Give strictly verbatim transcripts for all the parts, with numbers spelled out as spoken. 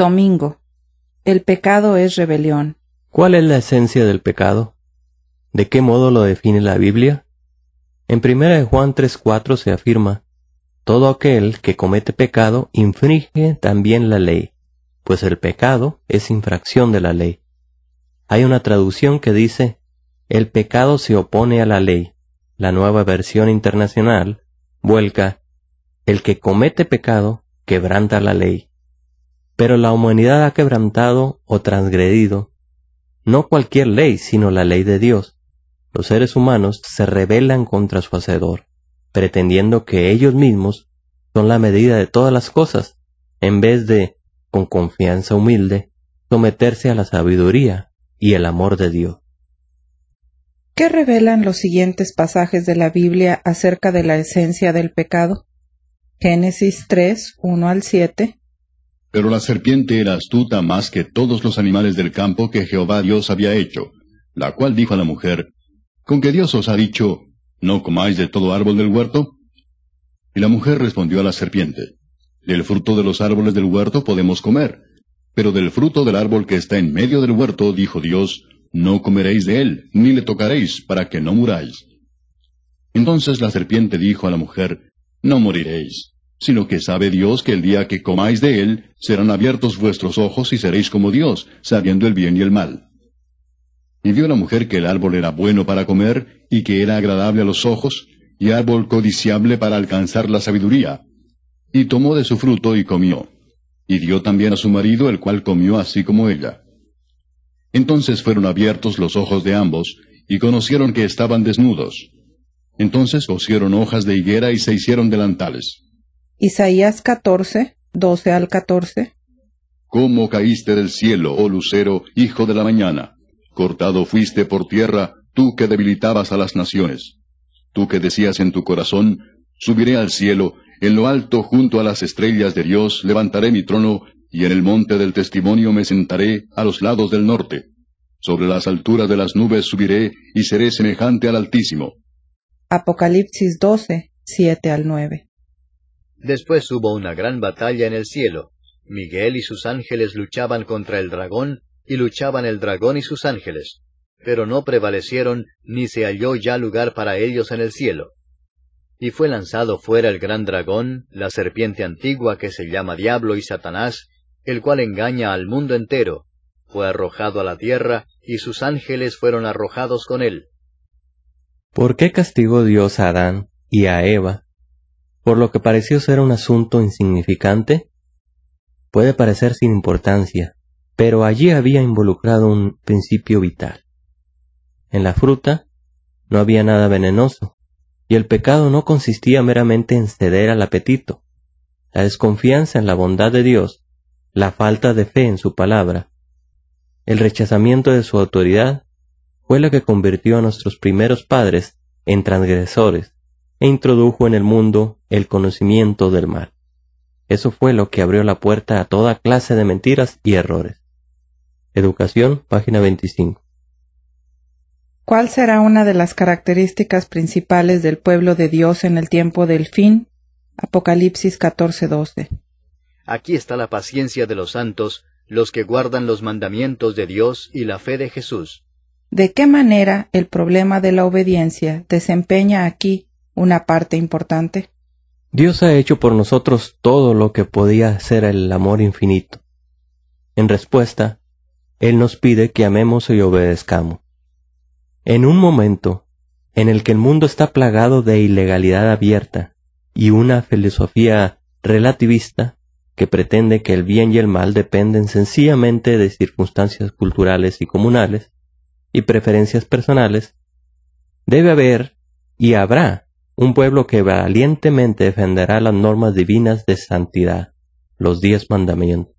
Domingo. El pecado es rebelión. ¿Cuál es la esencia del pecado? ¿De qué modo lo define la Biblia? En primera de Juan tres cuatro se afirma: todo aquel que comete pecado infringe también la ley, pues el pecado es infracción de la ley. Hay una traducción que dice: el pecado se opone a la ley. La Nueva Versión Internacional vuelca: el que comete pecado quebranta la ley. Pero la humanidad ha quebrantado o transgredido no cualquier ley, sino la ley de Dios. Los seres humanos se rebelan contra su Hacedor, pretendiendo que ellos mismos son la medida de todas las cosas, en vez de, con confianza humilde, someterse a la sabiduría y el amor de Dios. ¿Qué revelan los siguientes pasajes de la Biblia acerca de la esencia del pecado? Génesis tres, uno al siete. Pero la serpiente era astuta más que todos los animales del campo que Jehová Dios había hecho, la cual dijo a la mujer: ¿con que Dios os ha dicho, no comáis de todo árbol del huerto? Y la mujer respondió a la serpiente: del fruto de los árboles del huerto podemos comer, pero del fruto del árbol que está en medio del huerto, dijo Dios, no comeréis de él, ni le tocaréis, para que no muráis. Entonces la serpiente dijo a la mujer: no moriréis, sino que sabe Dios que el día que comáis de él, serán abiertos vuestros ojos y seréis como Dios, sabiendo el bien y el mal. Y vio la mujer que el árbol era bueno para comer, y que era agradable a los ojos, y árbol codiciable para alcanzar la sabiduría. Y tomó de su fruto y comió. Y dio también a su marido, el cual comió así como ella. Entonces fueron abiertos los ojos de ambos, y conocieron que estaban desnudos. Entonces cosieron hojas de higuera y se hicieron delantales. Isaías catorce, doce al catorce. ¿Cómo caíste del cielo, oh lucero, hijo de la mañana? Cortado fuiste por tierra, tú que debilitabas a las naciones. Tú que decías en tu corazón: subiré al cielo, en lo alto junto a las estrellas de Dios levantaré mi trono, y en el monte del testimonio me sentaré a los lados del norte. Sobre las alturas de las nubes subiré, y seré semejante al Altísimo. Apocalipsis doce, siete al nueve. Después hubo una gran batalla en el cielo. Miguel y sus ángeles luchaban contra el dragón, y luchaban el dragón y sus ángeles. Pero no prevalecieron, ni se halló ya lugar para ellos en el cielo. Y fue lanzado fuera el gran dragón, la serpiente antigua que se llama Diablo y Satanás, el cual engaña al mundo entero. Fue arrojado a la tierra, y sus ángeles fueron arrojados con él. ¿Por qué castigó Dios a Adán y a Eva? ¿Por lo que pareció ser un asunto insignificante? Puede parecer sin importancia, pero allí había involucrado un principio vital. En la fruta no había nada venenoso, y el pecado no consistía meramente en ceder al apetito. La desconfianza en la bondad de Dios, la falta de fe en su palabra, el rechazamiento de su autoridad, fue la que convirtió a nuestros primeros padres en transgresores e introdujo en el mundo el conocimiento del mal. Eso fue lo que abrió la puerta a toda clase de mentiras y errores. Educación, página veinticinco. ¿Cuál será una de las características principales del pueblo de Dios en el tiempo del fin? Apocalipsis catorce, doce. Aquí está la paciencia de los santos, los que guardan los mandamientos de Dios y la fe de Jesús. ¿De qué manera el problema de la obediencia desempeña aquí una parte importante? Dios ha hecho por nosotros todo lo que podía hacer el amor infinito. En respuesta, Él nos pide que amemos y obedezcamos. En un momento en el que el mundo está plagado de ilegalidad abierta y una filosofía relativista que pretende que el bien y el mal dependen sencillamente de circunstancias culturales y comunales y preferencias personales, debe haber y habrá un pueblo que valientemente defenderá las normas divinas de santidad, los diez mandamientos.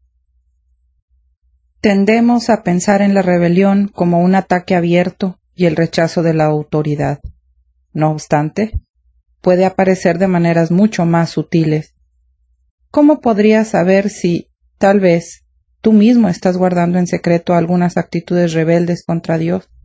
Tendemos a pensar en la rebelión como un ataque abierto y el rechazo de la autoridad. No obstante, puede aparecer de maneras mucho más sutiles. ¿Cómo podrías saber si, tal vez, tú mismo estás guardando en secreto algunas actitudes rebeldes contra Dios?